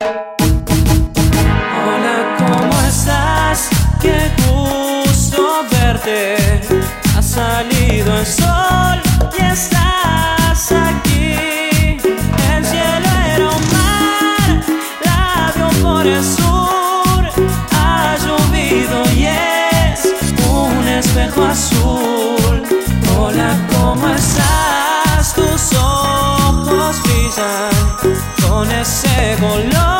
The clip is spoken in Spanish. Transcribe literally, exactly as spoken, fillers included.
Hola, ¿cómo estás? Qué gusto verte. Ha salido el sol y estás aquí. El cielo era un mar, la vio por el sur. Ha llovido y es un espejo azul. Hola, ¿cómo estás? Tus ojos brillan con ese color